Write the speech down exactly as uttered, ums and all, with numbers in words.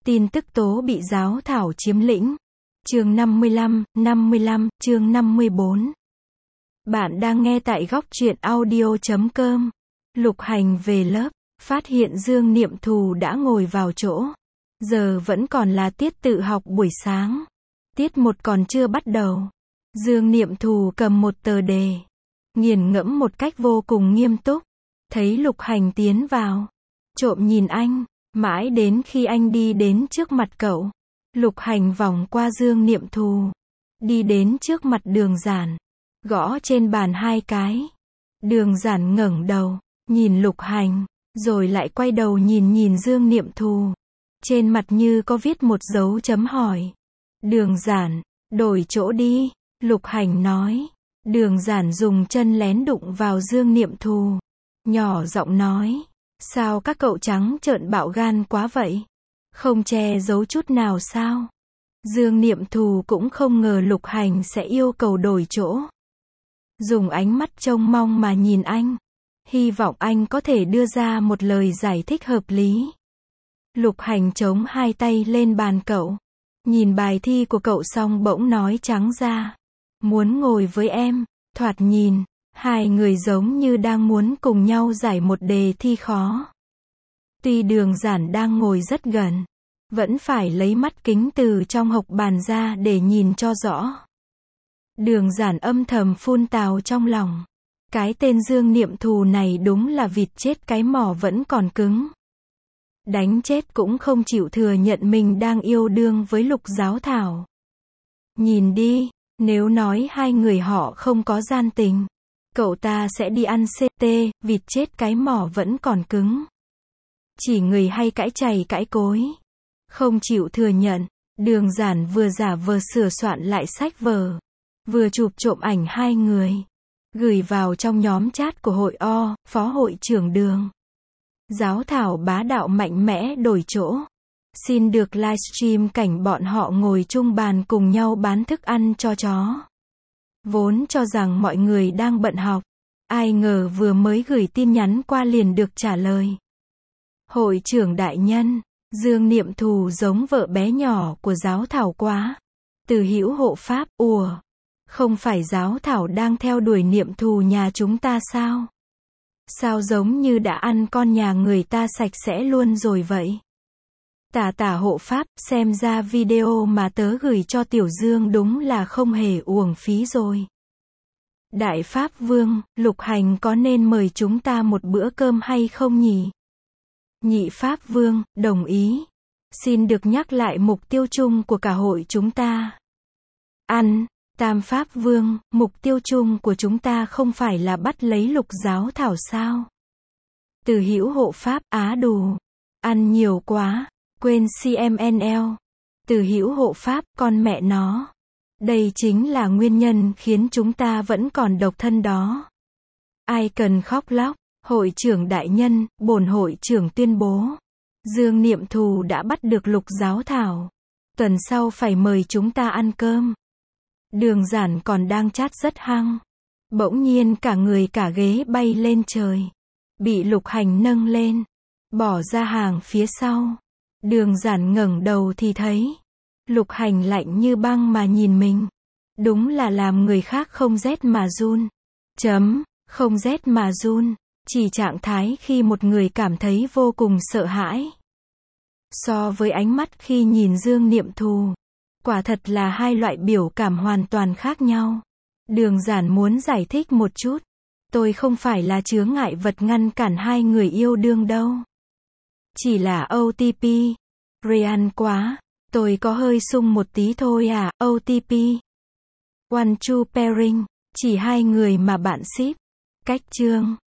Tin tức tố bị giáo thảo chiếm lĩnh. Chương năm mươi lăm, năm mươi lăm, chương năm mươi bốn. Bạn đang nghe tại góc truyện audio chấm com. Lục Hành về lớp, phát hiện Dương Niệm Thù đã ngồi vào chỗ. Giờ vẫn còn là tiết tự học buổi sáng. Tiết một còn chưa bắt đầu. Dương Niệm Thù cầm một tờ đề, nghiền ngẫm một cách vô cùng nghiêm túc. Thấy Lục Hành tiến vào, trộm nhìn anh, mãi đến khi anh đi đến trước mặt cậu. Lục Hành vòng qua Dương Niệm Thù, đi đến trước mặt Đường Giản, gõ trên bàn hai cái. Đường Giản ngẩng đầu, nhìn Lục Hành, rồi lại quay đầu nhìn nhìn Dương Niệm Thù. Trên mặt như có viết một dấu chấm hỏi. Đường Giản, đổi chỗ đi, Lục Hành nói. Đường Giản dùng chân lén đụng vào Dương Niệm Thù, nhỏ giọng nói, sao các cậu trắng trợn bạo gan quá vậy? Không che giấu chút nào sao? Dương Niệm Thù cũng không ngờ Lục Hành sẽ yêu cầu đổi chỗ. Dùng ánh mắt trông mong mà nhìn anh, hy vọng anh có thể đưa ra một lời giải thích hợp lý. Lục Hành chống hai tay lên bàn cậu, nhìn bài thi của cậu xong bỗng nói trắng ra, muốn ngồi với em. Thoạt nhìn, hai người giống như đang muốn cùng nhau giải một đề thi khó. Tuy Đường Giản đang ngồi rất gần, vẫn phải lấy mắt kính từ trong hộc bàn ra để nhìn cho rõ. Đường Giản âm thầm phun tào trong lòng. Cái tên Dương Niệm Thù này đúng là vịt chết cái mỏ vẫn còn cứng. Đánh chết cũng không chịu thừa nhận mình đang yêu đương với Lục Giáo Thảo. Nhìn đi, nếu nói hai người họ không có gian tình, cậu ta sẽ đi ăn xê tê, vịt chết cái mỏ vẫn còn cứng. Chỉ người hay cãi chày cãi cối, không chịu thừa nhận. Đường Giản vừa giả vờ sửa soạn lại sách vở, vừa chụp trộm ảnh hai người, gửi vào trong nhóm chat của hội O, phó hội trưởng Đường. Giáo thảo bá đạo mạnh mẽ đổi chỗ. Xin được livestream cảnh bọn họ ngồi chung bàn cùng nhau bán thức ăn cho chó. Vốn cho rằng mọi người đang bận học, ai ngờ vừa mới gửi tin nhắn qua liền được trả lời. Hội trưởng đại nhân, Dương Niệm Thù giống vợ bé nhỏ của giáo thảo quá. Từ Hữu hộ pháp, ùa, không phải giáo thảo đang theo đuổi Niệm Thù nhà chúng ta sao? Sao giống như đã ăn con nhà người ta sạch sẽ luôn rồi vậy? Tả tả hộ pháp, xem ra video mà tớ gửi cho Tiểu Dương đúng là không hề uổng phí rồi. Đại Pháp Vương, Lục Hành có nên mời chúng ta một bữa cơm hay không nhỉ? Nhị Pháp Vương, đồng ý. Xin được nhắc lại mục tiêu chung của cả hội chúng ta. Ăn. Tam Pháp Vương, mục tiêu chung của chúng ta không phải là bắt lấy Lục Giáo Thảo sao? Từ Hữu hộ pháp, á đù. Ăn nhiều quá, quên xê em en lờ. Từ Hữu hộ pháp, con mẹ nó. Đây chính là nguyên nhân khiến chúng ta vẫn còn độc thân đó. Ai cần khóc lóc? Hội trưởng đại nhân, bổn hội trưởng tuyên bố. Dương Niệm Thù đã bắt được Lục Giáo Thảo. Tuần sau phải mời chúng ta ăn cơm. Đường Giản còn đang chat rất hăng. Bỗng nhiên cả người cả ghế bay lên trời. Bị Lục Hành nâng lên, bỏ ra hàng phía sau. Đường Giản ngẩng đầu thì thấy Lục Hành lạnh như băng mà nhìn mình. Đúng là làm người khác không rét mà run. Chấm, không rét mà run. Chỉ trạng thái khi một người cảm thấy vô cùng sợ hãi. So với ánh mắt khi nhìn Dương Niệm Thù, quả thật là hai loại biểu cảm hoàn toàn khác nhau. Đường Giản muốn giải thích một chút. Tôi không phải là chướng ngại vật ngăn cản hai người yêu đương đâu. Chỉ là ô tê pê. Ryan quá. Tôi có hơi sung một tí thôi à, ô tê pê. One two pairing. Chỉ hai người mà bạn ship. Cách chương.